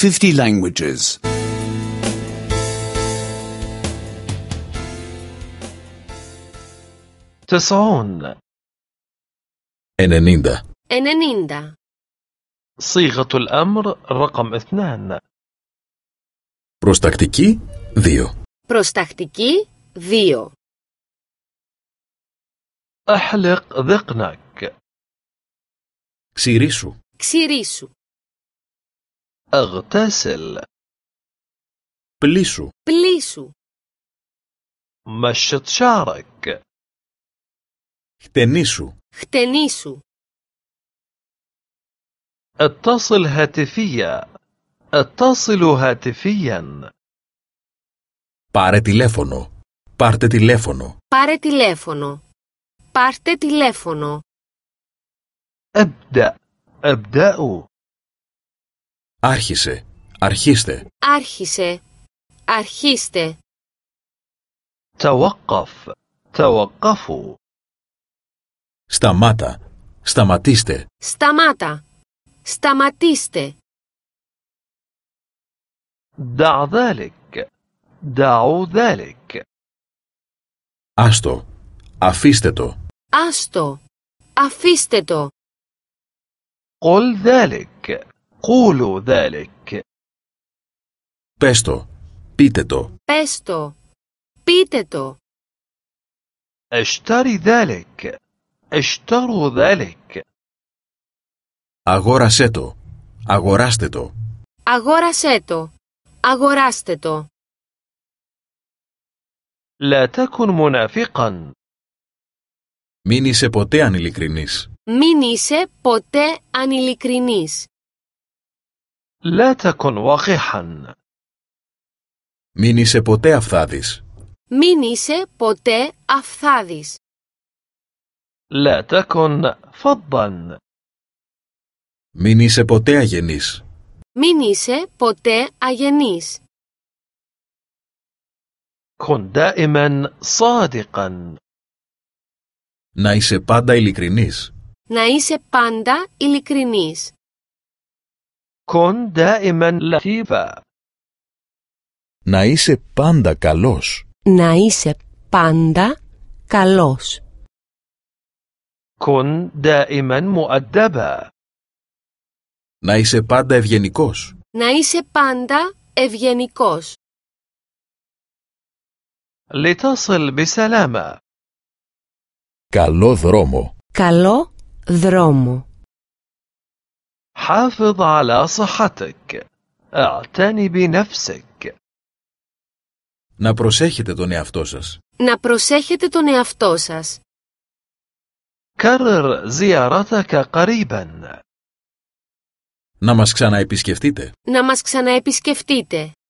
50 languages. 90 90. 90. صيغة الأمر رقم 2. Προστακτική 2. Προστακτική 2. أحلق ذقنك. Ξηρίσου. Ξηρίσου. أغتسل. Πλύσου. Πλύσου. مشط شعرك. Χτενίσου. Χτενίσου. اتصل هاتفيا. اتصل هاتفيا. Πάρε τηλέφωνο. Πάρτε τηλέφωνο. Πάρε τηλέφωνο. Πάρτε τηλέφωνο. أبدأ. أبدأوا. Άρχισε. Αρχίστε. Άρχισε. Αρχίστε. توقف. توقفوا. Σταμάτα. Σταματήστε. Σταμάτα. Σταματήστε. دع ذلك. دعوا ذلك. Άστο. Αφήστε το. Άστο. Αφήστε το. قل ذلك. قولوا ذلك. Πες το. Πείτε το. Πες το. Πείτε το. اشتري ذلك. اشتروا ذلك. Αγόρασέ το. Αγοράστε το. Αγόρασέ το. Αγοράστε το. لا تكن منافقا. Μην είσαι ποτέ ανηλικρινής. Μην είσαι ποτέ ανηλικρινής. لا تكن وقحا. Μην είσαι ποτέ αυθάδης. Μην είσαι ποτέ αυθάδης. لا تكن فظا. Μην είσαι ποτέ αγενής. Μην είσαι ποτέ αγενής. كن دائما صادقا. Να είσαι πάντα ειλικρινής. Να είσαι πάντα ειλικρινής. كن دائما لطيفا. Να είσαι πάντα καλός. Να είσαι πάντα καλός. كن دائما مؤدبا. Να είσαι πάντα ευγενικός. Να είσαι πάντα ευγενικός. لتصل بسلامة. Καλό δρόμο. Καλό δρόμο. حافظ على صحتك. اعتني بنفسك. Να προσέχετε τον εαυτό σας. Να προσέχετε τον εαυτό σας. كرر زيارتك قريبا. Να μας ξαναεπισκεφτείτε. Να μας ξαναεπισκεφτείτε.